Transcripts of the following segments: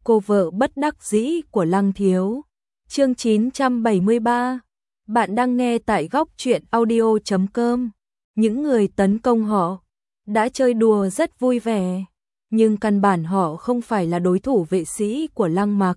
cô vợ bất đắc dĩ của Lăng Thiếu. Chương 973. Bạn đang nghe tại góc truyện audio.com. Những người tấn công họ đã chơi đùa rất vui vẻ, nhưng căn bản họ không phải là đối thủ vệ sĩ của Lăng Mặc.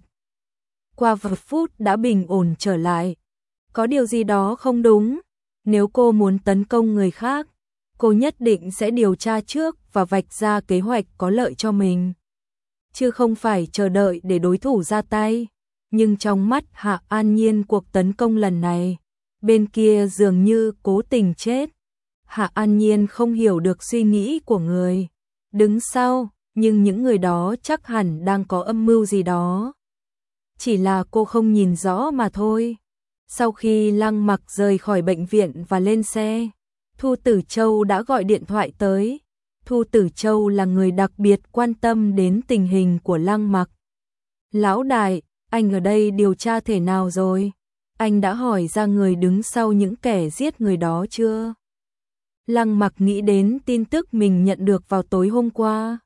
Qua vài phút đã bình ổn trở lại. Có điều gì đó không đúng. Nếu cô muốn tấn công người khác, cô nhất định sẽ điều tra trước và vạch ra kế hoạch có lợi cho mình, chứ không phải chờ đợi để đối thủ ra tay. Nhưng trong mắt Hạ An Nhiên, cuộc tấn công lần này, bên kia dường như cố tình chết. Hạ An Nhiên không hiểu được suy nghĩ của người đứng sau, nhưng những người đó chắc hẳn đang có âm mưu gì đó. Chỉ là cô không nhìn rõ mà thôi. Sau khi Lăng Mặc rời khỏi bệnh viện và lên xe, Thu Tử Châu đã gọi điện thoại tới. Thu Tử Châu là người đặc biệt quan tâm đến tình hình của Lăng Mặc. Lão đại, anh ở đây điều tra thế nào rồi? Anh đã hỏi ra người đứng sau những kẻ giết người đó chưa? Lăng Mặc nghĩ đến tin tức mình nhận được vào tối hôm qua.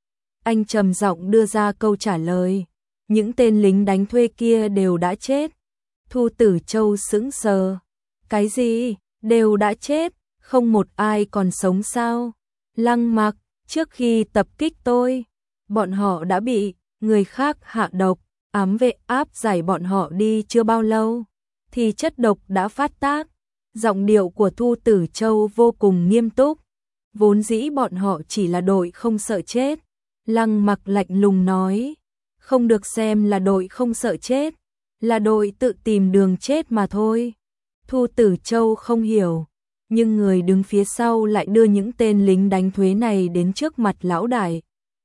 Anh trầm giọng đưa ra câu trả lời. Những tên lính đánh thuê kia đều đã chết. Thu Tử Châu sững sờ. Cái gì? Đều đã chết? Không một ai còn sống sao? Lăng Mặc, trước khi tập kích tôi, bọn họ đã bị người khác hạ độc. Ám vệ áp giải bọn họ đi chưa bao lâu thì chất độc đã phát tác. Giọng điệu của Thu Tử Châu vô cùng nghiêm túc. Vốn dĩ bọn họ chỉ là đội không sợ chết. Lăng Mặc lạnh lùng nói, không được xem là đội không sợ chết, là đội tự tìm đường chết mà thôi. Thu Tử Châu không hiểu, nhưng người đứng phía sau lại đưa những tên lính đánh thuê này đến trước mặt lão đại.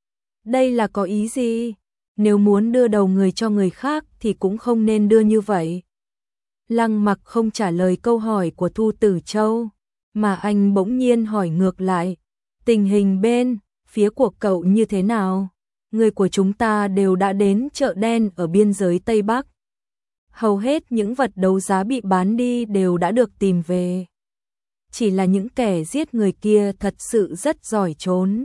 Đây là có ý gì? Nếu muốn đưa đầu người cho người khác thì cũng không nên đưa như vậy. Lăng Mặc không trả lời câu hỏi của Thu Tử Châu, mà anh bỗng nhiên hỏi ngược lại. Tình hình bên phía của cậu như thế nào? Người của chúng ta đều đã đến chợ đen ở biên giới Tây Bắc. Hầu hết những vật đấu giá bị bán đi đều đã được tìm về. Chỉ là những kẻ giết người kia thật sự rất giỏi trốn.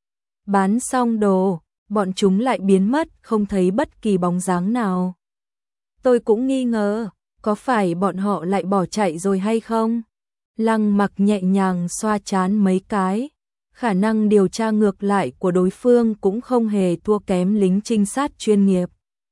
Bán xong đồ, bọn chúng lại biến mất, không thấy bất kỳ bóng dáng nào. Tôi cũng nghi ngờ, có phải bọn họ lại bỏ chạy rồi hay không? Lăng Mặc nhẹ nhàng xoa trán mấy cái. Khả năng điều tra ngược lại của đối phương cũng không hề thua kém lính trinh sát chuyên nghiệp.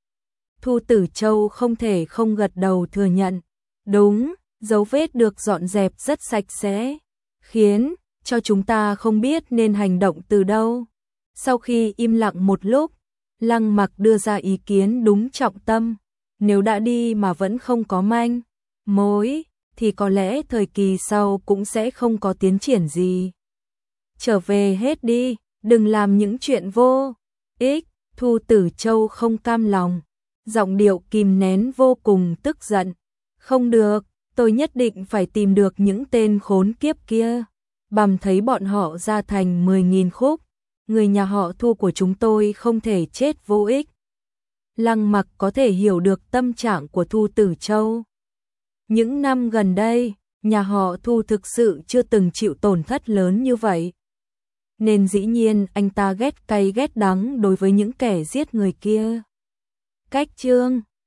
Thu Tử Châu không thể không gật đầu thừa nhận. Đúng, dấu vết được dọn dẹp rất sạch sẽ, khiến cho chúng ta không biết nên hành động từ đâu. Sau khi im lặng một lúc, Lăng Mặc đưa ra ý kiến đúng trọng tâm. Nếu đã đi mà vẫn không có manh mối, thì có lẽ thời kỳ sau cũng sẽ không có tiến triển gì. Trở về hết đi, đừng làm những chuyện vô ích. Thu Tử Châu không cam lòng, giọng điệu kìm nén vô cùng tức giận. Không được, tôi nhất định phải tìm được những tên khốn kiếp kia, bằm thấy bọn họ ra thành 10.000 khúc. Người nhà họ Thu của chúng tôi không thể chết vô ích. Lăng Mặc có thể hiểu được tâm trạng của Thu Tử Châu. Những năm gần đây, nhà họ Thu thực sự chưa từng chịu tổn thất lớn như vậy. Nên dĩ nhiên anh ta ghét cay ghét đắng đối với những kẻ giết người kia. Cách chương